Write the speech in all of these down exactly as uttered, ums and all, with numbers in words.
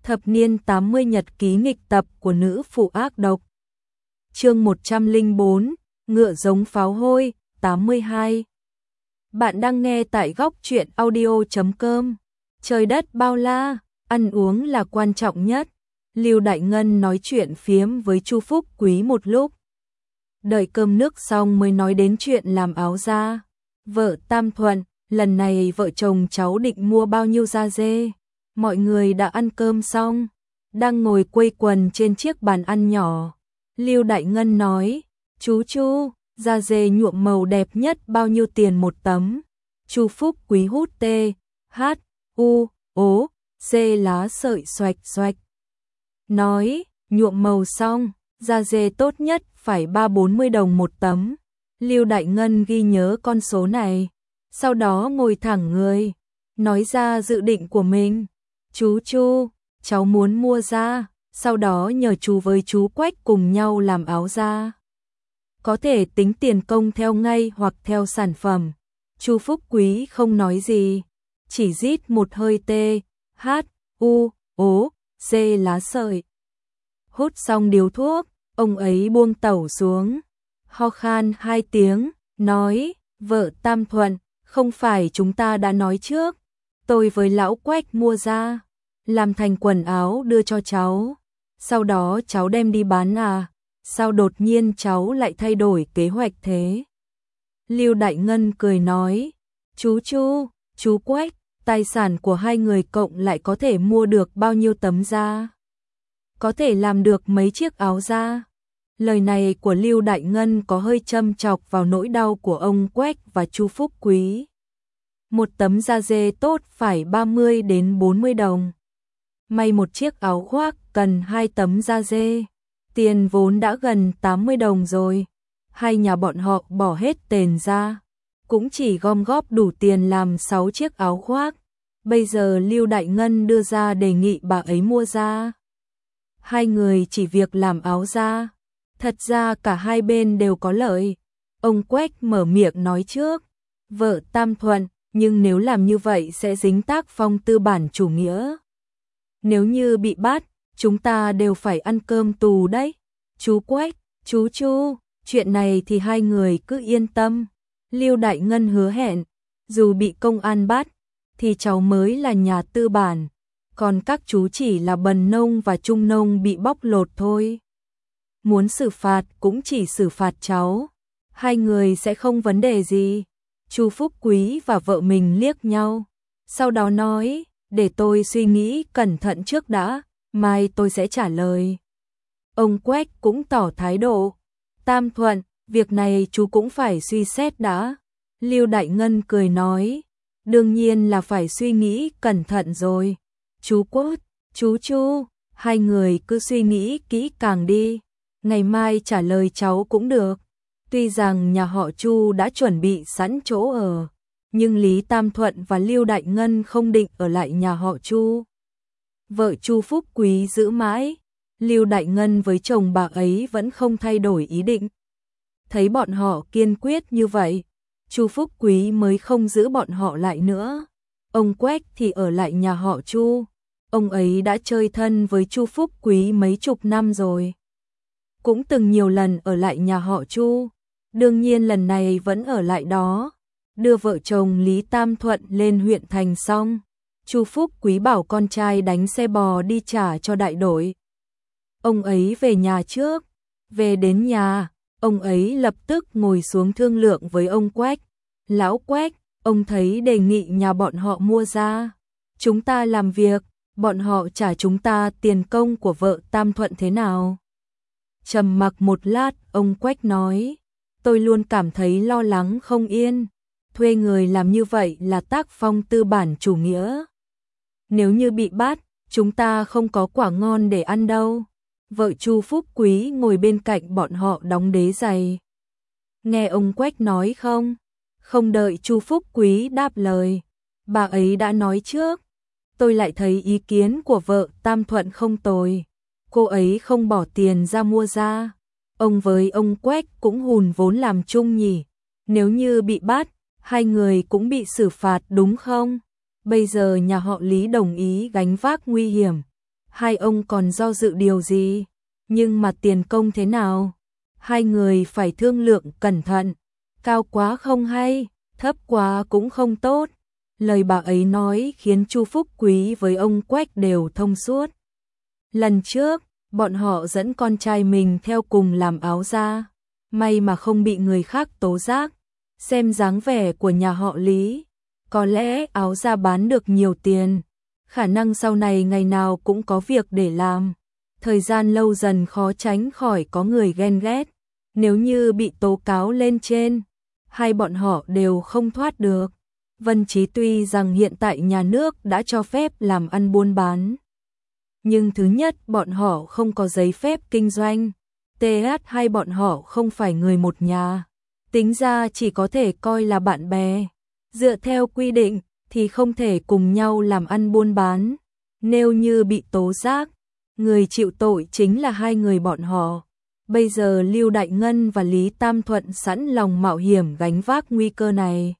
Thập niên tám mươi nhật ký nghịch tập của nữ phụ ác độc. Chương một trăm lẻ bốn, ngựa giống pháo hôi, tám mươi hai. Bạn đang nghe tại góc truyện audio chấm com. Trời đất bao la, ăn uống là quan trọng nhất. Lưu Đại Ngân nói chuyện phiếm với Chu Phúc Quý một lúc. Đợi cơm nước xong mới nói đến chuyện làm áo da. Vợ Tam Thuận, lần này vợ chồng cháu định mua bao nhiêu da dê? Mọi người đã ăn cơm xong, đang ngồi quây quần trên chiếc bàn ăn nhỏ. Lưu Đại Ngân nói, chú Chu, da dê nhuộm màu đẹp nhất bao nhiêu tiền một tấm? Chu Phúc Quý hút tê, hát, u, ố, dê lá sợi xoạch xoạch. Nói, nhuộm màu xong, da dê tốt nhất phải ba bốn mươi đồng một tấm. Lưu Đại Ngân ghi nhớ con số này, sau đó ngồi thẳng người, nói ra dự định của mình. Chú Chu, cháu muốn mua da, sau đó nhờ chú với chú Quách cùng nhau làm áo da. Có thể tính tiền công theo ngay hoặc theo sản phẩm. Chu Phúc Quý không nói gì, chỉ rít một hơi tê, hát, u, ố, dê lá sợi. Hút xong điếu thuốc, ông ấy buông tẩu xuống, ho khan hai tiếng, nói, vợ Tam Thuận, không phải chúng ta đã nói trước, tôi với lão Quách mua da, làm thành quần áo đưa cho cháu, sau đó cháu đem đi bán à, sao đột nhiên cháu lại thay đổi kế hoạch thế? Lưu Đại Ngân cười nói, chú Chu, chú Quách, tài sản của hai người cộng lại có thể mua được bao nhiêu tấm da? Có thể làm được mấy chiếc áo da? Lời này của Lưu Đại Ngân có hơi châm chọc vào nỗi đau của ông Quách và Chu Phúc Quý. Một tấm da dê tốt phải ba mươi đến bốn mươi đồng. May một chiếc áo khoác cần hai tấm da dê. Tiền vốn đã gần tám mươi đồng rồi. Hai nhà bọn họ bỏ hết tiền ra, cũng chỉ gom góp đủ tiền làm sáu chiếc áo khoác. Bây giờ Lưu Đại Ngân đưa ra đề nghị bà ấy mua da. Hai người chỉ việc làm áo da. Thật ra cả hai bên đều có lợi. Ông Quách mở miệng nói trước, vợ Tam Thuận, nhưng nếu làm như vậy sẽ dính tác phong tư bản chủ nghĩa. Nếu như bị bắt, chúng ta đều phải ăn cơm tù đấy. Chú Quách, chú Chu, chuyện này thì hai người cứ yên tâm. Lưu Đại Ngân hứa hẹn, dù bị công an bắt, thì cháu mới là nhà tư bản, còn các chú chỉ là bần nông và trung nông bị bóc lột thôi. Muốn xử phạt cũng chỉ xử phạt cháu, hai người sẽ không vấn đề gì. Chu Phúc Quý và vợ mình liếc nhau, sau đó nói, để tôi suy nghĩ cẩn thận trước đã, mai tôi sẽ trả lời. Ông Quách cũng tỏ thái độ, Tam Thuận, việc này chú cũng phải suy xét đã. Lưu Đại Ngân cười nói, đương nhiên là phải suy nghĩ cẩn thận rồi. Chú Quách, chú Chu, hai người cứ suy nghĩ kỹ càng đi, ngày mai trả lời cháu cũng được. Tuy rằng nhà họ Chu đã chuẩn bị sẵn chỗ ở, nhưng Lý Tam Thuận và Lưu Đại Ngân không định ở lại nhà họ Chu. Vợ Chu Phúc Quý giữ mãi, Lưu Đại Ngân với chồng bà ấy vẫn không thay đổi ý định. Thấy bọn họ kiên quyết như vậy, Chu Phúc Quý mới không giữ bọn họ lại nữa. Ông Quách thì ở lại nhà họ Chu, ông ấy đã chơi thân với Chu Phúc Quý mấy chục năm rồi. Cũng từng nhiều lần ở lại nhà họ Chu, đương nhiên lần này vẫn ở lại đó. Đưa vợ chồng Lý Tam Thuận lên huyện thành xong, Chu Phúc Quý bảo con trai đánh xe bò đi trả cho đại đội. Ông ấy về nhà trước, về đến nhà, ông ấy lập tức ngồi xuống thương lượng với ông Quách. Lão Quách, ông thấy đề nghị nhà bọn họ mua da, chúng ta làm việc, bọn họ trả chúng ta tiền công của vợ Tam Thuận thế nào? Trầm mặc một lát, ông Quách nói, tôi luôn cảm thấy lo lắng không yên, thuê người làm như vậy là tác phong tư bản chủ nghĩa. Nếu như bị bắt, chúng ta không có quả ngon để ăn đâu. Vợ Chu Phúc Quý ngồi bên cạnh bọn họ đóng đế giày. Nghe ông Quách nói không? Không đợi Chu Phúc Quý đáp lời, bà ấy đã nói trước. Tôi lại thấy ý kiến của vợ Tam Thuận không tồi. Cô ấy không bỏ tiền ra mua da. Ông với ông Quách cũng hùn vốn làm chung nhỉ. Nếu như bị bắt, hai người cũng bị xử phạt đúng không? Bây giờ nhà họ Lý đồng ý gánh vác nguy hiểm. Hai ông còn do dự điều gì? Nhưng mà tiền công thế nào? Hai người phải thương lượng cẩn thận. Cao quá không hay, thấp quá cũng không tốt. Lời bà ấy nói khiến Chu Phúc Quý với ông Quách đều thông suốt. Lần trước, bọn họ dẫn con trai mình theo cùng làm áo da. May mà không bị người khác tố giác. Xem dáng vẻ của nhà họ Lý, có lẽ áo da bán được nhiều tiền. Khả năng sau này ngày nào cũng có việc để làm. Thời gian lâu dần khó tránh khỏi có người ghen ghét. Nếu như bị tố cáo lên trên, hai bọn họ đều không thoát được. Vân Chí tuy rằng hiện tại nhà nước đã cho phép làm ăn buôn bán, nhưng thứ nhất bọn họ không có giấy phép kinh doanh. tê hát hai bọn họ không phải người một nhà. Tính ra chỉ có thể coi là bạn bè. Dựa theo quy định thì không thể cùng nhau làm ăn buôn bán. Nếu như bị tố giác, người chịu tội chính là hai người bọn họ. Bây giờ Lưu Đại Ngân và Lý Tam Thuận sẵn lòng mạo hiểm gánh vác nguy cơ này.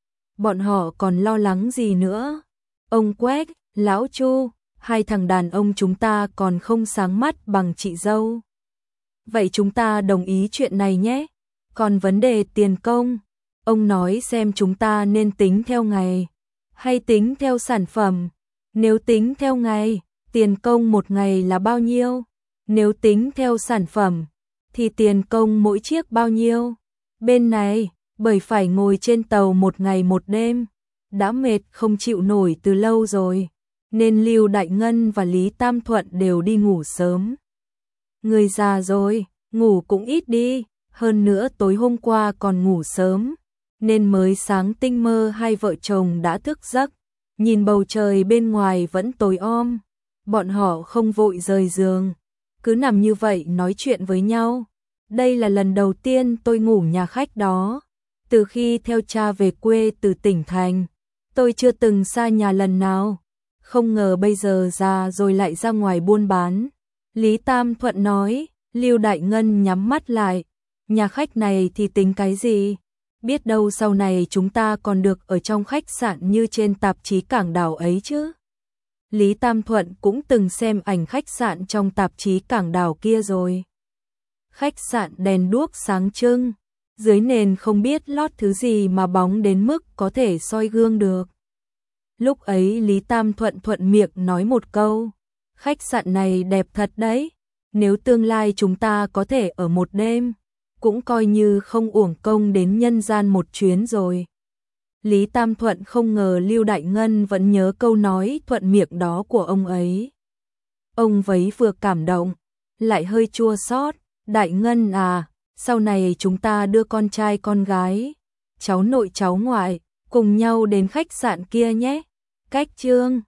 Bọn họ còn lo lắng gì nữa? Ông Quách, Lão Chu, hai thằng đàn ông chúng ta còn không sáng mắt bằng chị dâu. Vậy chúng ta đồng ý chuyện này nhé. Còn vấn đề tiền công, ông nói xem chúng ta nên tính theo ngày hay tính theo sản phẩm. Nếu tính theo ngày, tiền công một ngày là bao nhiêu? Nếu tính theo sản phẩm, thì tiền công mỗi chiếc bao nhiêu? Bên này, bởi phải ngồi trên tàu một ngày một đêm, đã mệt không chịu nổi từ lâu rồi, nên Lưu Đại Ngân và Lý Tam Thuận đều đi ngủ sớm. Người già rồi, ngủ cũng ít đi, hơn nữa tối hôm qua còn ngủ sớm, nên mới sáng tinh mơ hai vợ chồng đã thức giấc, nhìn bầu trời bên ngoài vẫn tối om. Bọn họ không vội rời giường, cứ nằm như vậy nói chuyện với nhau. Đây là lần đầu tiên tôi ngủ nhà khách đó. Từ khi theo cha về quê từ tỉnh thành, tôi chưa từng xa nhà lần nào. Không ngờ bây giờ già rồi lại ra ngoài buôn bán. Lý Tam Thuận nói. Lưu Đại Ngân nhắm mắt lại. Nhà khách này thì tính cái gì? Biết đâu sau này chúng ta còn được ở trong khách sạn như trên tạp chí Cảng Đảo ấy chứ. Lý Tam Thuận cũng từng xem ảnh khách sạn trong tạp chí Cảng Đảo kia rồi. Khách sạn đèn đuốc sáng trưng, dưới nền không biết lót thứ gì mà bóng đến mức có thể soi gương được. Lúc ấy Lý Tam Thuận thuận miệng nói một câu, khách sạn này đẹp thật đấy, nếu tương lai chúng ta có thể ở một đêm, cũng coi như không uổng công đến nhân gian một chuyến rồi. Lý Tam Thuận không ngờ Lưu Đại Ngân vẫn nhớ câu nói thuận miệng đó của ông ấy. Ông vấy vừa cảm động, lại hơi chua xót. Đại Ngân à, sau này chúng ta đưa con trai con gái, cháu nội cháu ngoại, cùng nhau đến khách sạn kia nhé. Cách Trương